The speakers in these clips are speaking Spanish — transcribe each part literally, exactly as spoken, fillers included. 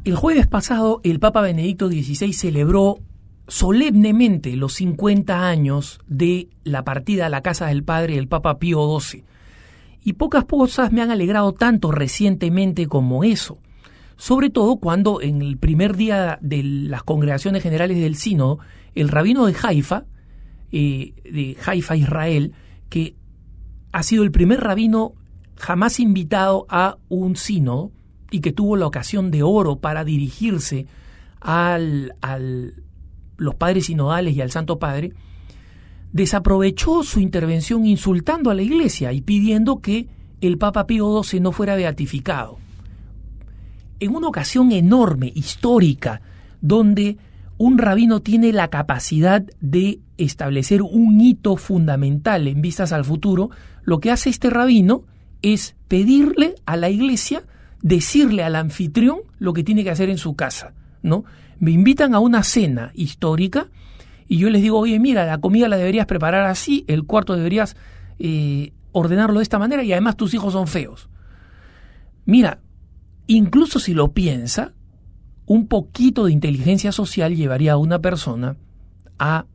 El jueves pasado, el Papa Benedicto dieciséis celebró solemnemente los cincuenta años de la partida a la casa del Padre del Papa Pío doce. Y pocas cosas me han alegrado tanto recientemente como eso. Sobre todo cuando en el primer día de las congregaciones generales del sínodo, el rabino de Haifa, eh, de Haifa, Israel, que ha sido el primer rabino jamás invitado a un sínodo y que tuvo la ocasión de oro para dirigirse al, al los padres sinodales y al Santo Padre, desaprovechó su intervención insultando a la Iglesia y pidiendo que el Papa Pío doce no fuera beatificado. En una ocasión enorme, histórica, donde un rabino tiene la capacidad de establecer un hito fundamental en vistas al futuro, lo que hace este rabino es pedirle a la Iglesia, decirle al anfitrión lo que tiene que hacer en su casa, ¿no? Me invitan a una cena histórica y yo les digo, oye, mira, la comida la deberías preparar así, el cuarto deberías eh, ordenarlo de esta manera y además tus hijos son feos. Mira, incluso si lo piensa, un poquito de inteligencia social llevaría a una persona a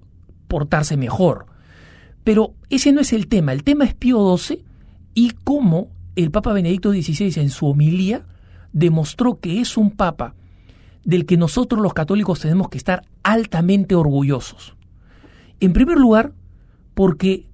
portarse mejor. Pero ese no es el tema. El tema es Pío doce y cómo el Papa Benedicto dieciséis en su homilía demostró que es un papa del que nosotros los católicos tenemos que estar altamente orgullosos. En primer lugar, porque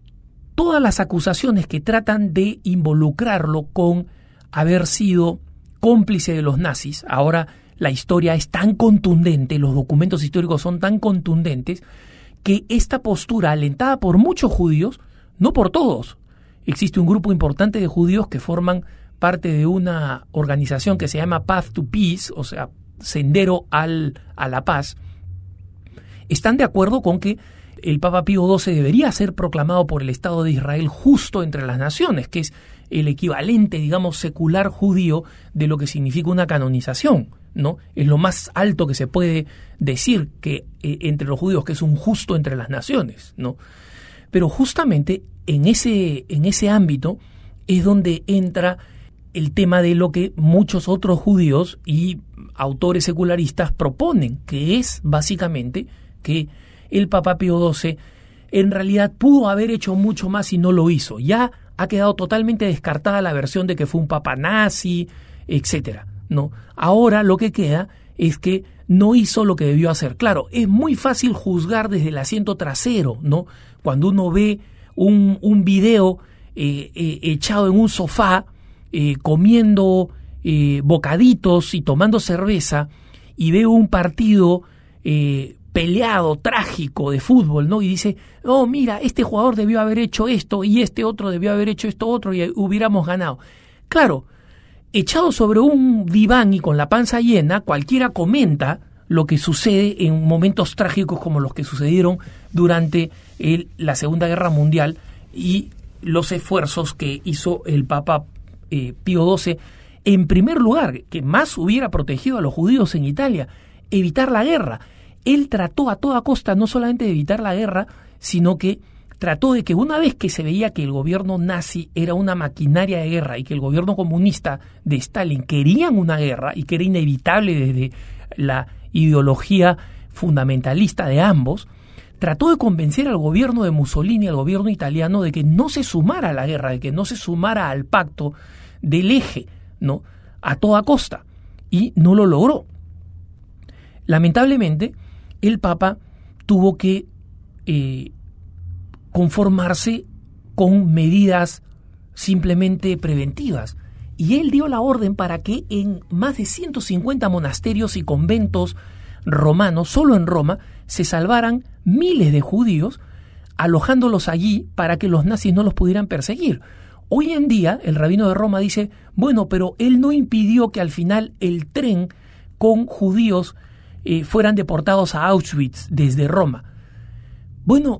todas las acusaciones que tratan de involucrarlo con haber sido cómplice de los nazis, ahora la historia es tan contundente, los documentos históricos son tan contundentes, que esta postura alentada por muchos judíos, no por todos, existe un grupo importante de judíos que forman parte de una organización que se llama Path to Peace, o sea, Sendero al, a la Paz, están de acuerdo con que el Papa Pío doce debería ser proclamado por el Estado de Israel justo entre las naciones, que es el equivalente, digamos, secular judío de lo que significa una canonización, ¿no? Es lo más alto que se puede decir que eh, entre los judíos, que es un justo entre las naciones, ¿no? Pero justamente en ese, en ese ámbito es donde entra el tema de lo que muchos otros judíos y autores secularistas proponen, que es básicamente que el Papa Pío doce en realidad pudo haber hecho mucho más y no lo hizo. Ya ha quedado totalmente descartada la versión de que fue un papa nazi, etcétera, ¿no? Ahora lo que queda es que no hizo lo que debió hacer. Claro, es muy fácil juzgar desde el asiento trasero, ¿no? Cuando uno ve un, un video eh, eh, echado en un sofá, eh, comiendo eh, bocaditos y tomando cerveza, y ve un partido eh, peleado, trágico de fútbol, ¿no? Y dice, oh, mira, este jugador debió haber hecho esto y este otro debió haber hecho esto otro y hubiéramos ganado. Claro, echado sobre un diván y con la panza llena, cualquiera comenta lo que sucede en momentos trágicos como los que sucedieron durante el, la Segunda Guerra Mundial y los esfuerzos que hizo el Papa eh, Pío doce, en primer lugar, que más hubiera protegido a los judíos en Italia, evitar la guerra. Él trató a toda costa no solamente de evitar la guerra, sino que trató de que una vez que se veía que el gobierno nazi era una maquinaria de guerra y que el gobierno comunista de Stalin querían una guerra y que era inevitable desde la ideología fundamentalista de ambos, trató de convencer al gobierno de Mussolini, al gobierno italiano, de que no se sumara a la guerra, de que no se sumara al pacto del eje, ¿no? A toda costa. Y no lo logró. Lamentablemente, el Papa tuvo que eh, conformarse con medidas simplemente preventivas. Y él dio la orden para que en más de ciento cincuenta monasterios y conventos romanos, solo en Roma, se salvaran miles de judíos, alojándolos allí para que los nazis no los pudieran perseguir. Hoy en día, el rabino de Roma dice, bueno, pero él no impidió que al final el tren con judíos eh, fueran deportados a Auschwitz desde Roma. Bueno,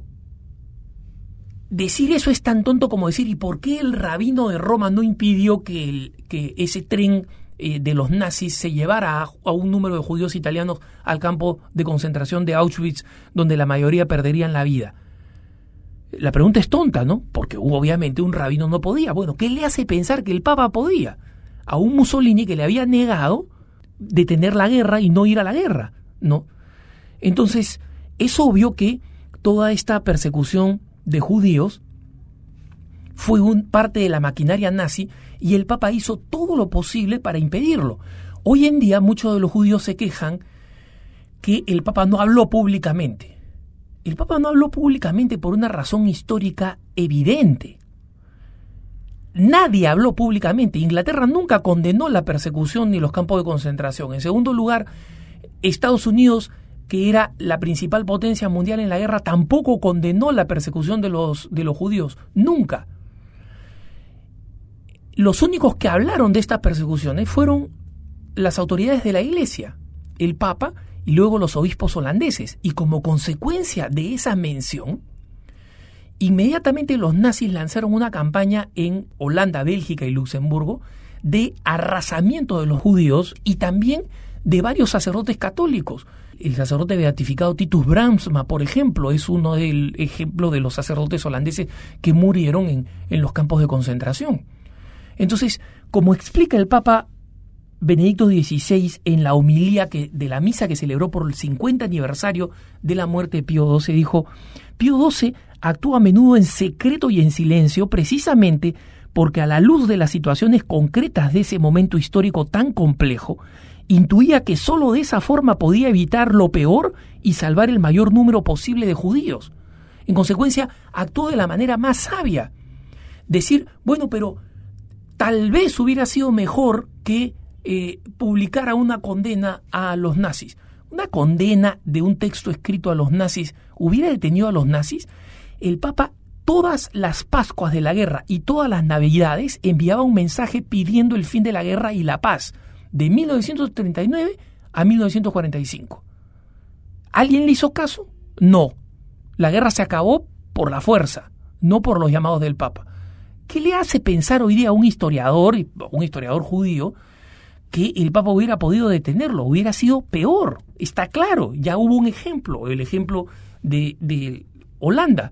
decir eso es tan tonto como decir, ¿y por qué el rabino de Roma no impidió que, el, que ese tren eh, de los nazis se llevara a, a un número de judíos italianos al campo de concentración de Auschwitz, donde la mayoría perderían la vida? La pregunta es tonta, ¿no? Porque obviamente un rabino no podía. Bueno, ¿qué le hace pensar que el Papa podía? A un Mussolini que le había negado detener la guerra y no ir a la guerra, ¿no? Entonces, es obvio que toda esta persecución de judíos fue un, parte de la maquinaria nazi, y el Papa hizo todo lo posible para impedirlo. Hoy en día muchos de los judíos se quejan que el Papa no habló públicamente. El Papa no habló públicamente por una razón histórica evidente. Nadie habló públicamente. Inglaterra nunca condenó la persecución ni los campos de concentración. En segundo lugar, Estados Unidos, que era la principal potencia mundial en la guerra, tampoco condenó la persecución de los, de los judíos. Nunca. Los únicos que hablaron de estas persecuciones fueron las autoridades de la Iglesia, el Papa y luego los obispos holandeses. Y como consecuencia de esa mención, inmediatamente los nazis lanzaron una campaña en Holanda, Bélgica y Luxemburgo de arrasamiento de los judíos y también de varios sacerdotes católicos. El sacerdote beatificado Titus Brandsma, por ejemplo, es uno del ejemplo de los sacerdotes holandeses que murieron en, en los campos de concentración. Entonces, como explica el Papa Benedicto dieciséis en la homilía que, de la misa que celebró por el cincuenta aniversario de la muerte de Pío doce, dijo: Pío doce actúa a menudo en secreto y en silencio precisamente porque a la luz de las situaciones concretas de ese momento histórico tan complejo, intuía que sólo de esa forma podía evitar lo peor y salvar el mayor número posible de judíos. En consecuencia, actuó de la manera más sabia. Decir, bueno, pero tal vez hubiera sido mejor que eh, publicara una condena a los nazis. Una condena de un texto escrito a los nazis hubiera detenido a los nazis. El Papa, todas las Pascuas de la guerra y todas las Navidades, enviaba un mensaje pidiendo el fin de la guerra y la paz, de mil novecientos treinta y nueve a mil novecientos cuarenta y cinco. ¿Alguien le hizo caso? No. La guerra se acabó por la fuerza, no por los llamados del Papa. ¿Qué le hace pensar hoy día a un historiador, un historiador judío, que el Papa hubiera podido detenerlo? Hubiera sido peor. Está claro, ya hubo un ejemplo, el ejemplo de, de Holanda.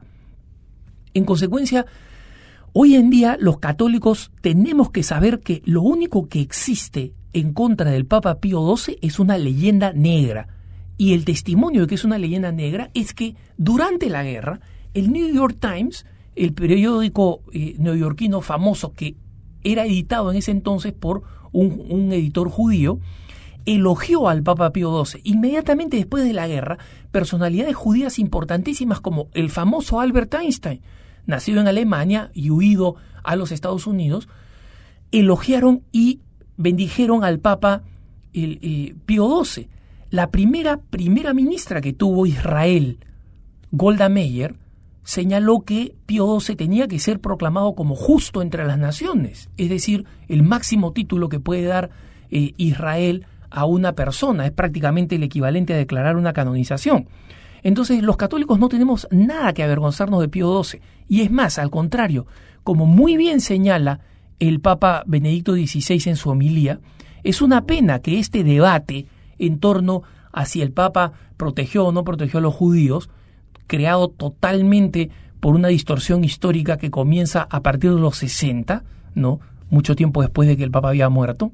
En consecuencia, hoy en día los católicos tenemos que saber que lo único que existe en contra del Papa Pío doce es una leyenda negra. Y el testimonio de que es una leyenda negra es que durante la guerra, el New York Times, el periódico eh, neoyorquino famoso que era editado en ese entonces por un, un editor judío, elogió al Papa Pío doce. Inmediatamente después de la guerra, personalidades judías importantísimas como el famoso Albert Einstein, nacido en Alemania y huido a los Estados Unidos, elogiaron y bendijeron al Papa el, eh, Pío doce. La primera primera ministra que tuvo Israel, Golda Meir, señaló que Pío doce tenía que ser proclamado como justo entre las naciones, es decir, el máximo título que puede dar eh, Israel a una persona, es prácticamente el equivalente a declarar una canonización. Entonces, los católicos no tenemos nada que avergonzarnos de Pío doce, y es más, al contrario, como muy bien señala el Papa Benedicto dieciséis en su homilía, es una pena que este debate en torno a si el Papa protegió o no protegió a los judíos, creado totalmente por una distorsión histórica que comienza a partir de los sesenta, ¿no? Mucho tiempo después de que el Papa había muerto,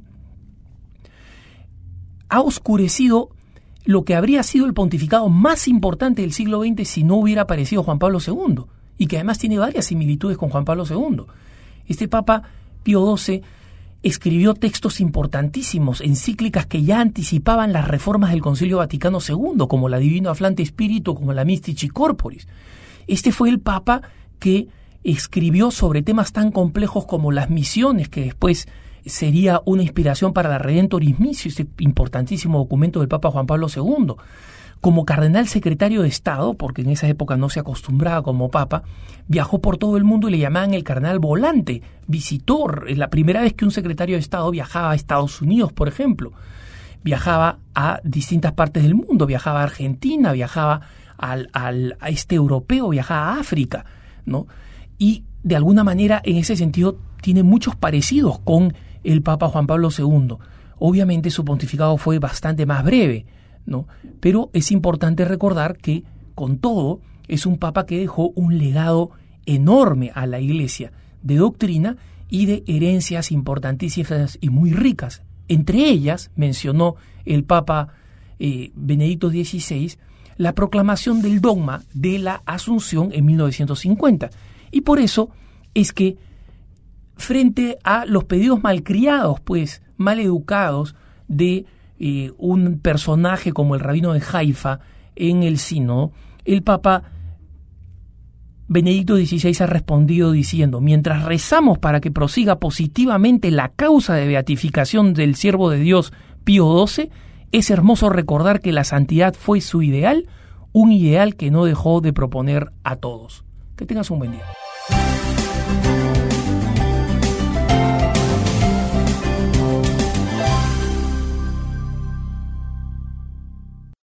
ha oscurecido lo que habría sido el pontificado más importante del siglo veinte si no hubiera aparecido Juan Pablo segundo, y que además tiene varias similitudes con Juan Pablo segundo. Este Papa Pío doce escribió textos importantísimos, encíclicas que ya anticipaban las reformas del Concilio Vaticano segundo, como la Divino Afflante Spiritu, como la Mystici Corporis. Este fue el Papa que escribió sobre temas tan complejos como las misiones, que después sería una inspiración para la Redemptoris Missio, este importantísimo documento del Papa Juan Pablo segundo. Como cardenal secretario de Estado, porque en esa época no se acostumbraba como Papa, viajó por todo el mundo y le llamaban el cardenal volante. Visitó, es la primera vez que un secretario de Estado viajaba a Estados Unidos, por ejemplo. Viajaba a distintas partes del mundo, viajaba a Argentina, viajaba al, al a este europeo, viajaba a África, ¿no? Y de alguna manera, en ese sentido, tiene muchos parecidos con el Papa Juan Pablo segundo. Obviamente su pontificado fue bastante más breve, ¿no? Pero es importante recordar que, con todo, es un papa que dejó un legado enorme a la Iglesia de doctrina y de herencias importantísimas y muy ricas Entre ellas, mencionó el Papa eh, Benedicto dieciséis, la proclamación del dogma de la Asunción en mil novecientos cincuenta. Y por eso es que, frente a los pedidos malcriados, pues, mal educados, de eh, un personaje como el rabino de Haifa en el sínodo, el Papa Benedicto dieciséis ha respondido diciendo: mientras rezamos para que prosiga positivamente la causa de beatificación del siervo de Dios Pío doce, es hermoso recordar que la santidad fue su ideal, un ideal que no dejó de proponer a todos. Que tengas un buen día.